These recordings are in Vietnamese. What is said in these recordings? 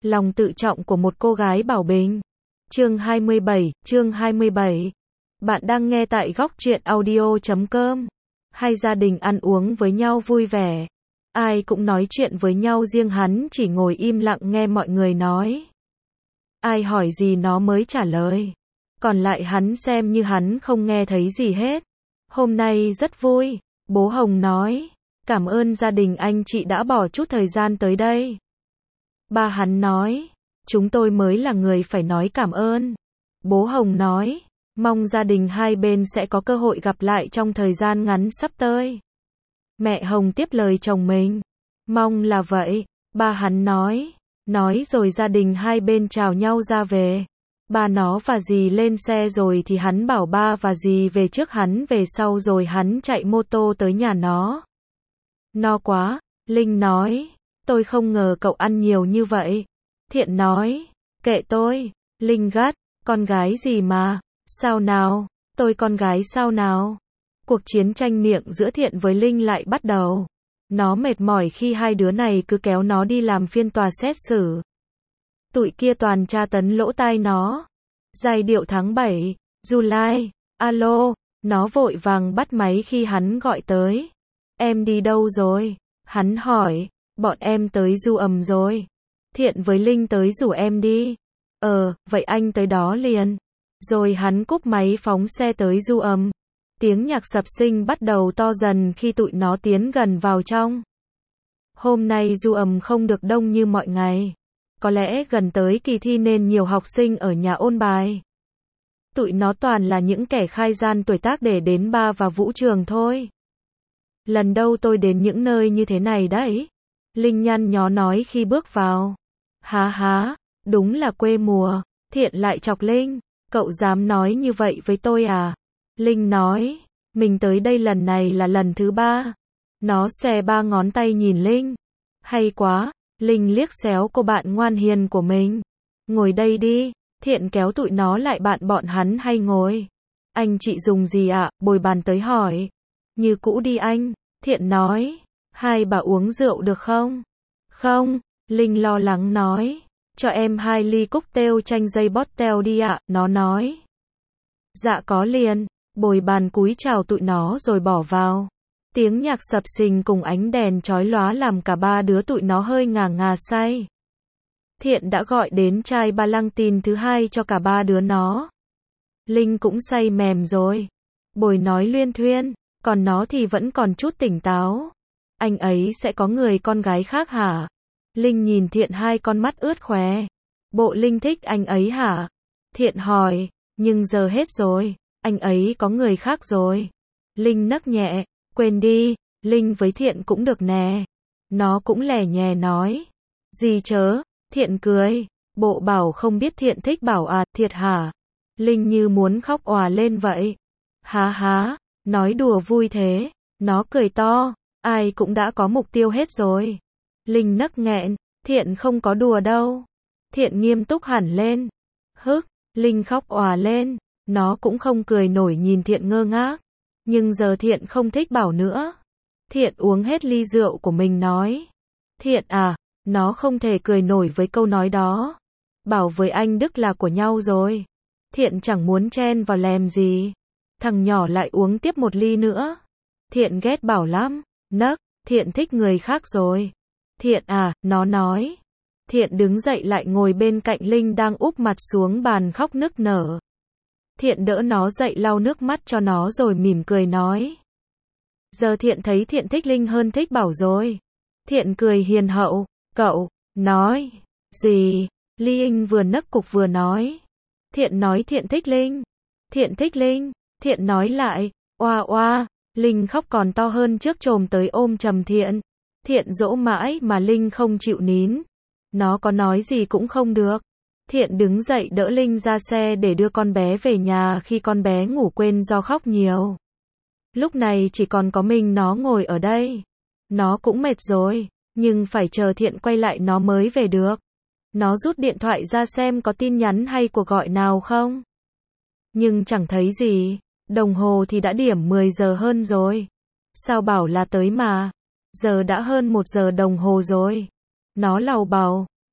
Lòng tự trọng của một cô gái bảo bình. Chương 27. Bạn đang nghe tại góc truyện audio.com. Hai gia đình ăn uống với nhau vui vẻ. Ai cũng nói chuyện với nhau, riêng hắn chỉ ngồi im lặng nghe mọi người nói. Ai hỏi gì nó mới trả lời. Còn lại hắn xem như hắn không nghe thấy gì hết. Hôm nay rất vui, bố Hồng nói. Cảm ơn gia đình anh chị đã bỏ chút thời gian tới đây. Ba hắn nói, chúng tôi mới là người phải nói cảm ơn. Bố Hồng nói, mong gia đình hai bên sẽ có cơ hội gặp lại trong thời gian ngắn sắp tới. Mẹ Hồng tiếp lời chồng mình, mong là vậy. Ba hắn nói rồi gia đình hai bên chào nhau ra về. Ba nó và dì lên xe rồi thì hắn bảo ba và dì về trước, hắn về sau rồi hắn chạy mô tô tới nhà nó. No quá, Linh nói. Tôi không ngờ cậu ăn nhiều như vậy. Thiện nói, kệ tôi. Linh gắt, con gái gì mà, sao nào, tôi con gái sao nào. Cuộc chiến tranh miệng giữa Thiện với Linh lại bắt đầu. Nó mệt mỏi khi hai đứa này cứ kéo nó đi làm phiên tòa xét xử. Tụi kia toàn tra tấn lỗ tai nó. Giai điệu tháng 7, July, alo, nó vội vàng bắt máy khi hắn gọi tới. Em đi đâu rồi? Hắn hỏi. Bọn em tới Du Ẩm rồi. Thiện với Linh tới rủ em đi. Vậy anh tới đó liền. Rồi hắn cúp máy phóng xe tới Du Ẩm. Tiếng nhạc sập sinh bắt đầu to dần khi tụi nó tiến gần vào trong. Hôm nay Du Ẩm không được đông như mọi ngày. Có lẽ gần tới kỳ thi nên nhiều học sinh ở nhà ôn bài. Tụi nó toàn là những kẻ khai gian tuổi tác để đến bar và vũ trường thôi. Lần đầu tôi đến những nơi như thế này đấy. Linh nhăn nhó nói khi bước vào. Há, đúng là quê mùa. Thiện lại chọc Linh. Cậu dám nói như vậy với tôi à? Linh nói, mình tới đây lần này là lần thứ 3. Nó xòe 3 ngón tay nhìn Linh. Hay quá. Linh liếc xéo cô bạn ngoan hiền của mình. Ngồi đây đi. Thiện kéo tụi nó lại, bọn hắn hay ngồi. Anh chị dùng gì ạ? Bồi bàn tới hỏi. Như cũ đi anh. Thiện nói. Hai bà uống rượu được không? Không, Linh lo lắng nói. Cho em 2 ly cocktail chanh dây bottle đi ạ, nó nói. Dạ có liền. Bồi bàn cúi chào tụi nó rồi bỏ vào. Tiếng nhạc sập sình cùng ánh đèn chói lóa làm cả ba đứa tụi nó hơi ngà ngà say. Thiện đã gọi đến chai ba lăng tin thứ 2 cho cả ba đứa nó. Linh cũng say mềm rồi. Bồi nói luyên thuyên, còn nó thì vẫn còn chút tỉnh táo. Anh ấy sẽ có người con gái khác hả? Linh nhìn Thiện 2 con mắt ướt khóe. Bộ Linh thích anh ấy hả? Thiện hỏi, nhưng giờ hết rồi, anh ấy có người khác rồi. Linh nấc nhẹ, quên đi, Linh với Thiện cũng được nè. Nó cũng lẻ nhè nói. Gì chớ? Thiện cười, bộ bảo không biết Thiện thích bảo à, thiệt hả? Linh như muốn khóc òa lên vậy. Há, nói đùa vui thế. Nó cười to. Ai cũng đã có mục tiêu hết rồi. Linh nấc nghẹn, Thiện không có đùa đâu. Thiện nghiêm túc hẳn lên. Linh khóc òa lên. Nó cũng không cười nổi nhìn Thiện ngơ ngác. Nhưng giờ Thiện không thích bảo nữa. Thiện uống hết ly rượu của mình nói. Thiện à, nó không thể cười nổi với câu nói đó. Bảo với anh Đức là của nhau rồi. Thiện chẳng muốn chen vào lèm gì. Thằng nhỏ lại uống tiếp một ly nữa. Thiện ghét bảo lắm. Nấc, Thiện thích người khác rồi. Thiện à, nó nói. Thiện đứng dậy lại ngồi bên cạnh Linh đang úp mặt xuống bàn khóc nức nở. Thiện đỡ nó dậy lau nước mắt cho nó rồi mỉm cười nói. Giờ Thiện thấy Thiện thích Linh hơn thích Bảo rồi. Thiện cười hiền hậu. Cậu, nói. Gì? Linh vừa nấc cục vừa nói. Thiện nói Thiện thích Linh. Thiện thích Linh. Thiện nói lại. Oa. Linh khóc còn to hơn trước, trồm tới ôm chầm Thiện. Thiện dỗ mãi mà Linh không chịu nín. Nó có nói gì cũng không được. Thiện đứng dậy đỡ Linh ra xe để đưa con bé về nhà khi con bé ngủ quên do khóc nhiều. Lúc này chỉ còn có mình nó ngồi ở đây. Nó cũng mệt rồi, nhưng phải chờ Thiện quay lại nó mới về được. Nó rút điện thoại ra xem có tin nhắn hay cuộc gọi nào không. Nhưng chẳng thấy gì. Đồng hồ thì đã điểm 10 giờ hơn rồi. Sao bảo là tới mà. Giờ đã hơn 1 giờ đồng hồ rồi. Nó lầu bầu.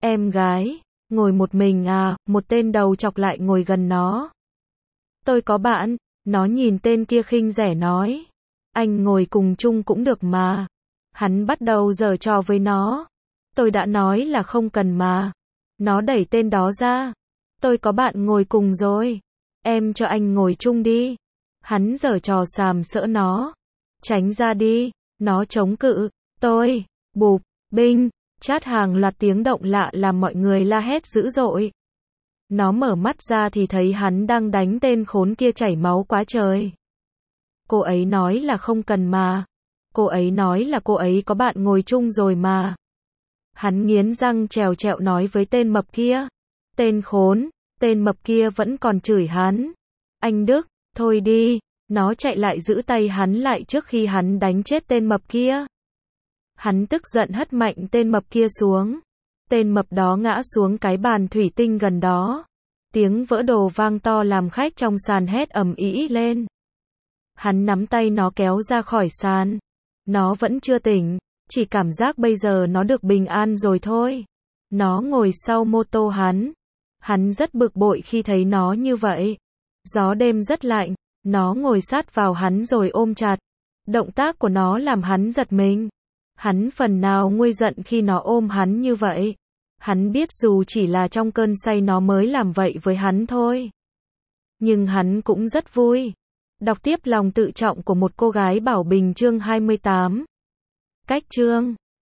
Em gái, ngồi một mình à, một tên đầu chọc lại ngồi gần nó. Tôi có bạn, nó nhìn tên kia khinh rẻ nói. Anh ngồi cùng chung cũng được mà. Hắn bắt đầu giở trò với nó. Tôi đã nói là không cần mà. Nó đẩy tên đó ra. Tôi có bạn ngồi cùng rồi. Em cho anh ngồi chung đi. Hắn giở trò sàm sỡ nó. Tránh ra đi. Nó chống cự. Tôi, bụp, binh, chát hàng loạt tiếng động lạ làm mọi người la hét dữ dội. Nó mở mắt ra thì thấy hắn đang đánh tên khốn kia chảy máu quá trời. Cô ấy nói là không cần mà. Cô ấy nói là cô ấy có bạn ngồi chung rồi mà. Hắn nghiến răng trèo trẹo nói với tên mập kia. Tên khốn, tên mập kia vẫn còn chửi hắn. Anh Đức, thôi đi. Nó chạy lại giữ tay hắn lại trước khi hắn đánh chết tên mập kia. Hắn tức giận hất mạnh tên mập kia xuống. Tên mập đó ngã xuống cái bàn thủy tinh gần đó. Tiếng vỡ đồ vang to làm khách trong sàn hét ầm ĩ lên. Hắn nắm tay nó kéo ra khỏi sàn. Nó vẫn chưa tỉnh, chỉ cảm giác bây giờ nó được bình an rồi thôi. Nó ngồi sau mô tô hắn. Hắn rất bực bội khi thấy nó như vậy. Gió đêm rất lạnh, nó ngồi sát vào hắn rồi ôm chặt. Động tác của nó làm hắn giật mình. Hắn phần nào nguôi giận khi nó ôm hắn như vậy. Hắn biết dù chỉ là trong cơn say nó mới làm vậy với hắn thôi. Nhưng hắn cũng rất vui. Đọc tiếp lòng tự trọng của một cô gái bảo bình chương 28. Cách chương